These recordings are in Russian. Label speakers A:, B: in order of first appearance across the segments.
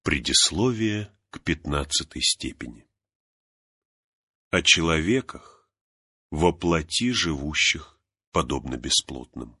A: Предисловие к 15-й степени. О человеках, во плоти живущих, подобно бесплотным.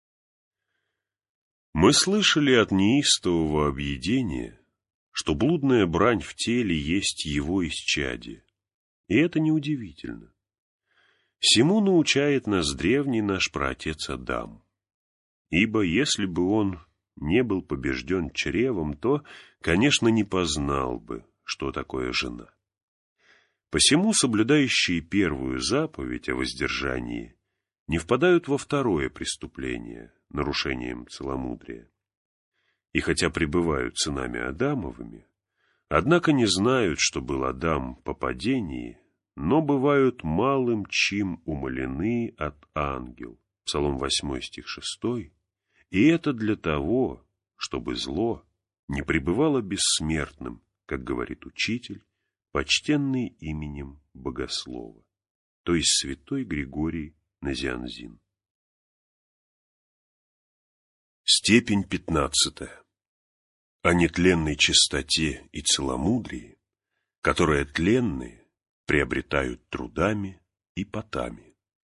A: Мы слышали от неистового объедения, что блудная брань в теле есть его исчадие, и это неудивительно. Сему научает нас древний наш праотец Адам. Ибо если бы он не был побежден чревом, то, конечно, не познал бы, что такое жена. Посему соблюдающие первую заповедь о воздержании не впадают во второе преступление, нарушением целомудрия. И хотя пребывают сынами Адамовыми, однако не знают, что был Адам по падении, но бывают малым чем умалены от ангел. Псалом 8, стих 6. И это для того, чтобы зло не пребывало бессмертным, как говорит учитель, почтенный именем Богослова, то есть святой Григорий Назианзин. Степень 15. О нетленной чистоте и целомудрии, которые тленные приобретают трудами и потами.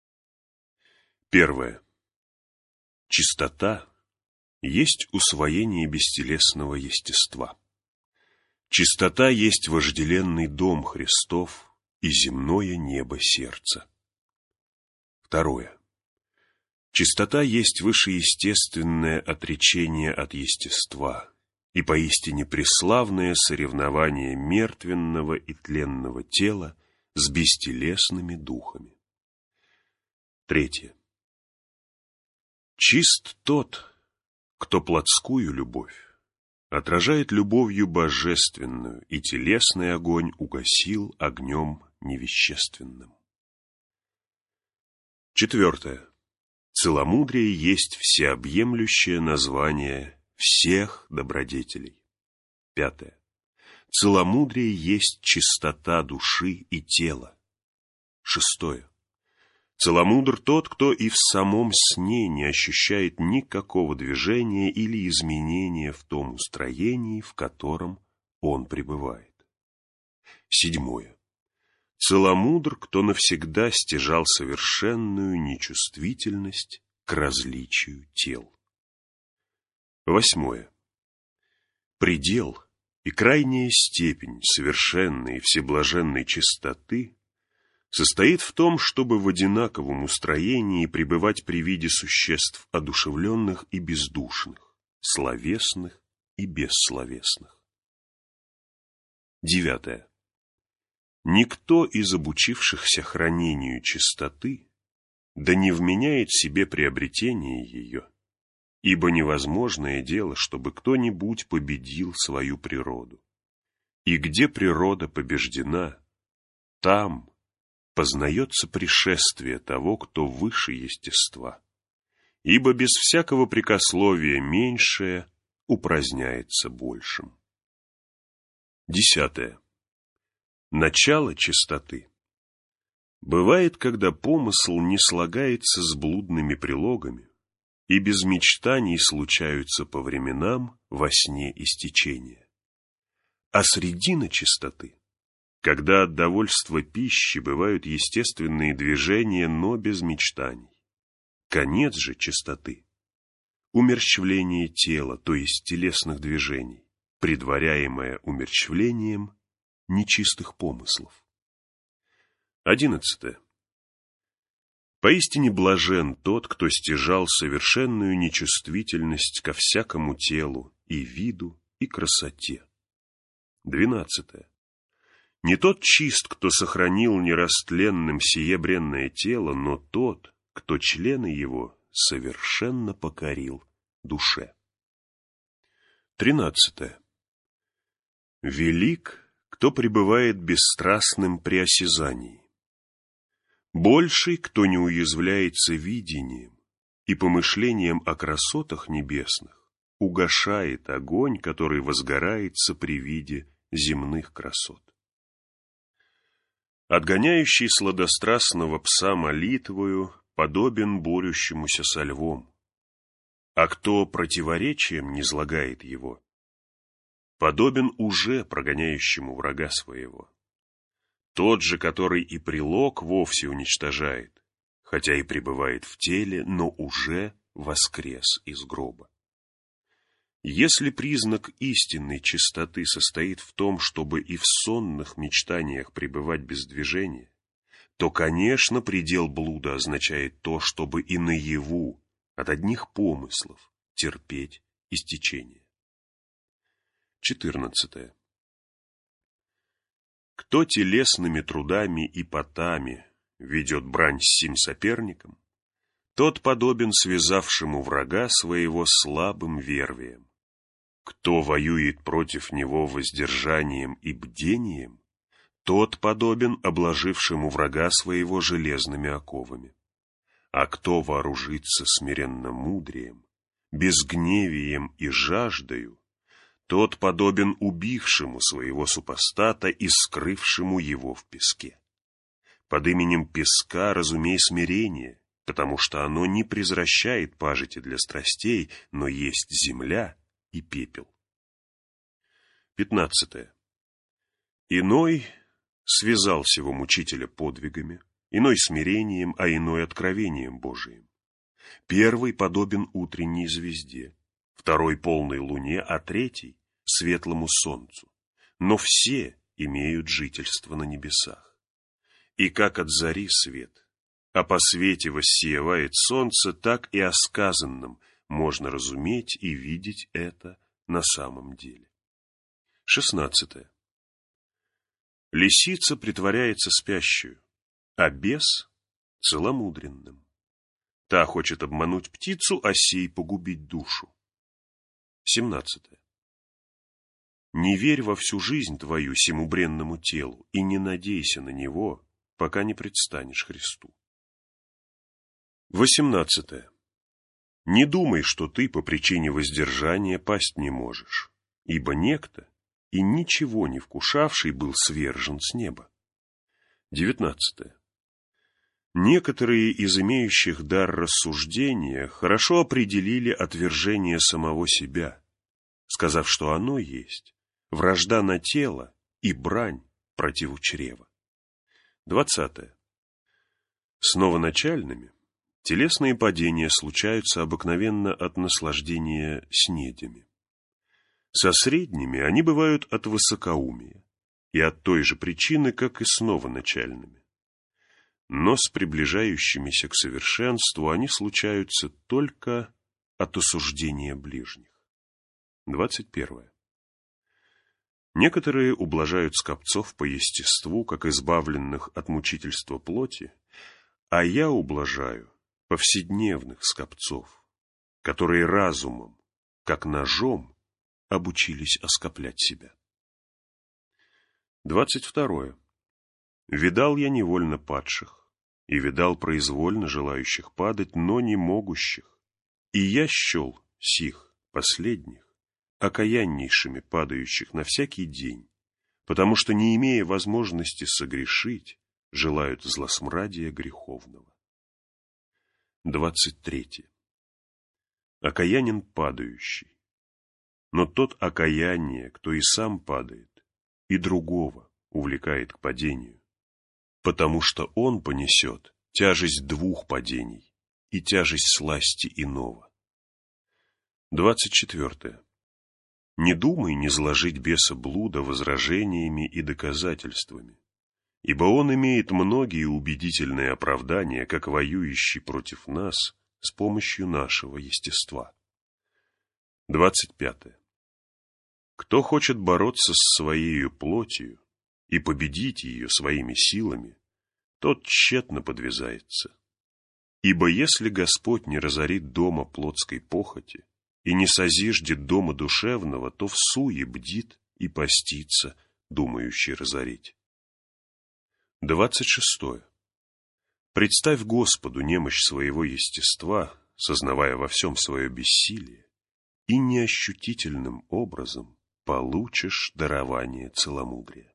A: 1. Чистота есть усвоение бестелесного естества. Чистота есть вожделенный дом Христов и земное небо сердца. 2. Чистота есть вышеестественное отречение от естества и поистине преславное соревнование мертвенного и тленного тела с бестелесными духами. 3. Чист тот, кто плотскую любовь отражает любовью божественную, и телесный огонь угасил огнем невещественным. 4. Целомудрие есть всеобъемлющее название всех добродетелей. 5. Целомудрие есть чистота души и тела. 6. Целомудр тот, кто и в самом сне не ощущает никакого движения или изменения в том устроении, в котором он пребывает. 7. Целомудр, кто навсегда стяжал совершенную нечувствительность к различию тел. 8. Предел и крайняя степень совершенной и всеблаженной чистоты состоит в том, чтобы в одинаковом устроении пребывать при виде существ одушевленных и бездушных, словесных и бессловесных. 9. Никто из обучившихся хранению чистоты да не вменяет себе приобретение ее, ибо невозможное дело, чтобы кто-нибудь победил свою природу. И где природа побеждена, там познается пришествие того, кто выше естества, ибо без всякого прекословия меньшее упраздняется большим. 10. Начало чистоты. Бывает, когда помысл не слагается с блудными прилогами, и без мечтаний случаются по временам во сне истечения. А средина чистоты, когда от довольства пищи бывают естественные движения, но без мечтаний. Конец же чистоты — умерщвление тела, то есть телесных движений, предваряемое умерщвлением нечистых помыслов. 11. Поистине блажен тот, кто стяжал совершенную нечувствительность ко всякому телу и виду, и красоте. 12. Не тот чист, кто сохранил нерастленным сие бренное тело, но тот, кто члены его совершенно покорил душе. 13. Велик, кто пребывает бесстрастным при осязании. Больший, кто не уязвляется видением и помышлением о красотах небесных, угашает огонь, который возгорается при виде земных красот. Отгоняющий сладострастного пса молитвою подобен борющемуся со львом, а кто противоречием низлагает его, подобен уже прогоняющему врага своего. Тот же, который и прилог вовсе уничтожает, хотя и пребывает в теле, но уже воскрес из гроба. Если признак истинной чистоты состоит в том, чтобы и в сонных мечтаниях пребывать без движения, то, конечно, предел блуда означает то, чтобы и наяву от одних помыслов терпеть истечение. 14. Кто телесными трудами и потами ведет брань с сим соперником, тот подобен связавшему врага своего слабым вервием. Кто воюет против него воздержанием и бдением, тот подобен обложившему врага своего железными оковами. А кто вооружится смиренно-мудрием, безгневием и жаждою, тот подобен убившему своего супостата и скрывшему его в песке. Под именем песка разумей смирение, потому что оно не презвращает пажити для страстей, но есть земля и пепел. 15. Иной связал сего мучителя подвигами, иной смирением, а иной откровением Божиим. Первый подобен утренней звезде, второй полной луне, а третий светлому солнцу. Но все имеют жительство на небесах. И как от зари свет, а по свете воссиевает солнце, так и о сказанном можно разуметь и видеть это на самом деле. 16. Лисица притворяется спящую, а бес — целомудренным. Та хочет обмануть птицу, а сей погубить душу. 17. Не верь во всю жизнь твою сему бренному телу и не надейся на него, пока не предстанешь Христу. 18. Не думай, что ты по причине воздержания пасть не можешь, ибо некто, и ничего не вкушавший, был свержен с неба. 19. Некоторые из имеющих дар рассуждения хорошо определили отвержение самого себя, сказав, что оно есть вражда на тело и брань против чрева. 20. С новоначальными телесные падения случаются обыкновенно от наслаждения снедями. Со средними они бывают от высокоумия и от той же причины, как и с новоначальными. Но с приближающимися к совершенству они случаются только от осуждения ближних. 21. Некоторые ублажают скопцов по естеству, как избавленных от мучительства плоти, а я ублажаю повседневных скопцов, которые разумом, как ножом, обучились оскоплять себя. 22. Видал я невольно падших, и видал произвольно желающих падать, но не могущих, и я счел сих последних окаяннейшими падающих на всякий день, потому что, не имея возможности согрешить, желают злосмрадия греховного. 23. Окаянен падающий, но тот окаяние, кто и сам падает, и другого увлекает к падению, потому что он понесет тяжесть двух падений и тяжесть сласти иного. 24. Не думай низложить беса блуда возражениями и доказательствами, ибо он имеет многие убедительные оправдания, как воюющий против нас с помощью нашего естества. 25. Кто хочет бороться с своею плотью и победить ее своими силами, тот тщетно подвязается. Ибо если Господь не разорит дома плотской похоти и не созиждет дома душевного, то всуе бдит и постится, думающий разорить. 26. Представь Господу немощь своего естества, сознавая во всем свое бессилие, и неощутительным образом получишь дарование целомудрия.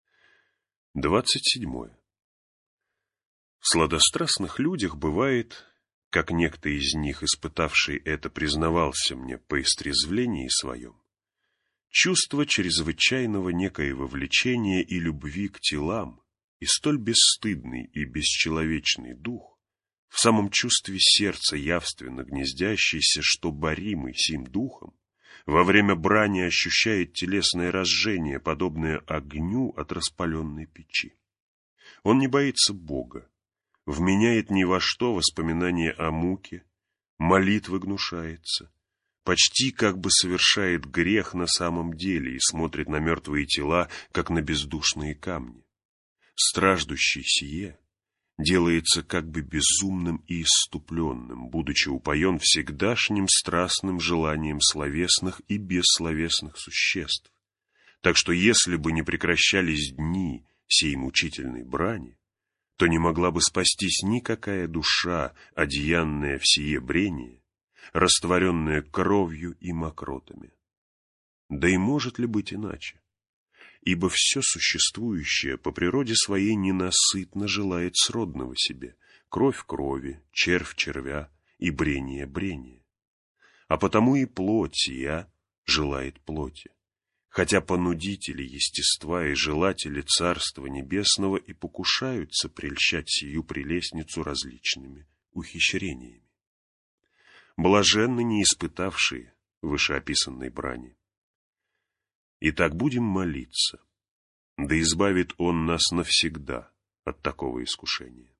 A: 27. В сладострастных людях бывает, как некто из них, испытавший это, признавался мне по истрезвлении своем, чувство чрезвычайного некоего влечения и любви к телам и столь бесстыдный и бесчеловечный дух, в самом чувстве сердца явственно гнездящийся, что боримый сим духом, во время брани ощущает телесное разжение, подобное огню от распаленной печи. Он не боится Бога, вменяет ни во что воспоминание о муке, молитвы гнушается, почти как бы совершает грех на самом деле и смотрит на мертвые тела, как на бездушные камни. Страждущий сие делается как бы безумным и исступленным, будучи упоен всегдашним страстным желанием словесных и бессловесных существ. Так что если бы не прекращались дни сей мучительной брани, то не могла бы спастись никакая душа, одеянная в сие брение, растворенная кровью и мокротами. Да и может ли быть иначе? Ибо все существующее по природе своей ненасытно желает сродного себе, кровь крови, червь червя и брение брения. А потому и плоть сия желает плоти, хотя понудители естества и желатели Царства Небесного и покушаются прельщать сию прелестницу различными ухищрениями. Блаженны не испытавшие вышеописанной брани. Итак, будем молиться, да избавит Он нас навсегда от такого искушения.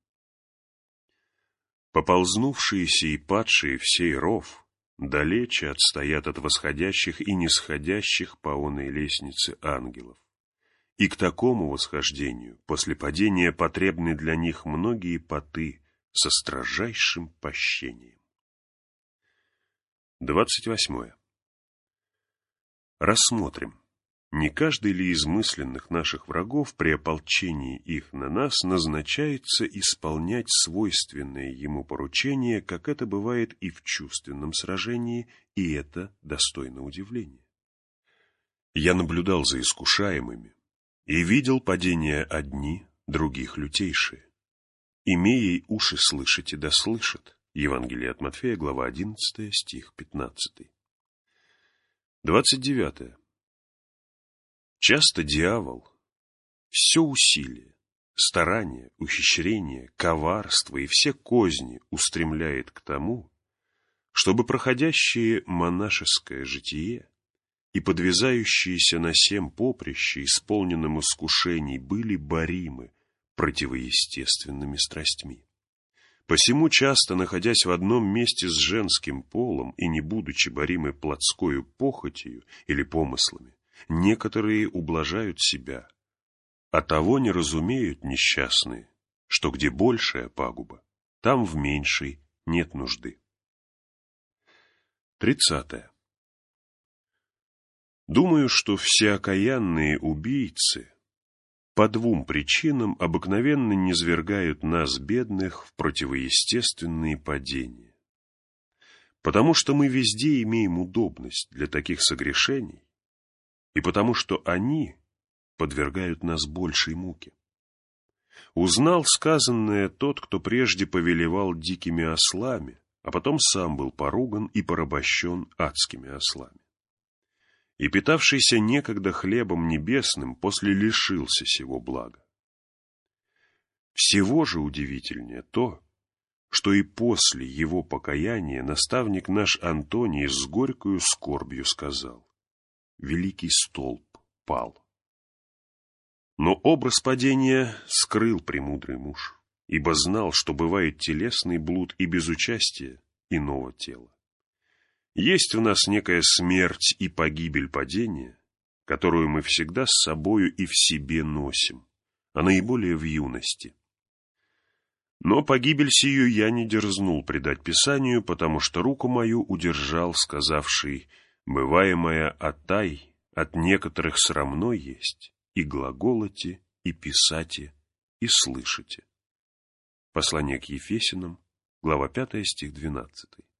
A: Поползнувшиеся и падшие в сей ров далече отстоят от восходящих и нисходящих по оной лестнице ангелов. И к такому восхождению после падения потребны для них многие поты со строжайшим пощением. 28. Рассмотрим, не каждый ли из мысленных наших врагов при ополчении их на нас назначается исполнять свойственное ему поручение, как это бывает и в чувственном сражении, и это достойно удивления. Я наблюдал за искушаемыми и видел падения одни, других лютейшие. Имея уши слышите, да слышат. Евангелие от Матфея, глава 11, стих 15. 29. Часто дьявол все усилия, старания, ухищрения, коварство и все козни устремляет к тому, чтобы проходящие монашеское житие и подвязающиеся на сем поприще, исполненным искушений, были боримы противоестественными страстьми. Посему часто, находясь в одном месте с женским полом и не будучи боримы плотскою похотью или помыслами, некоторые ублажают себя, а того не разумеют несчастные, что где большая пагуба, там в меньшей нет нужды. 30. Думаю, что все окаянные убийцы по двум причинам обыкновенно низвергают нас, бедных, в противоестественные падения. Потому что мы везде имеем удобность для таких согрешений, и потому что они подвергают нас большей муке. Узнал сказанное тот, кто прежде повелевал дикими ослами, а потом сам был поруган и порабощен адскими ослами. И питавшийся некогда хлебом небесным после лишился сего блага. Всего же удивительнее то, что и после его покаяния наставник наш Антоний с горькою скорбью сказал: «Великий столб пал». Но образ падения скрыл премудрый муж, ибо знал, что бывает телесный блуд и без участия иного тела. Есть в нас некая смерть и погибель падения, которую мы всегда с собою и в себе носим, а наиболее в юности. Но погибель сию я не дерзнул предать Писанию, потому что руку мою удержал, сказавший: «Бываемая отай от некоторых срамно есть, и глаголоте, и писате, и слышите». Послание к Ефесянам, глава 5, стих 12.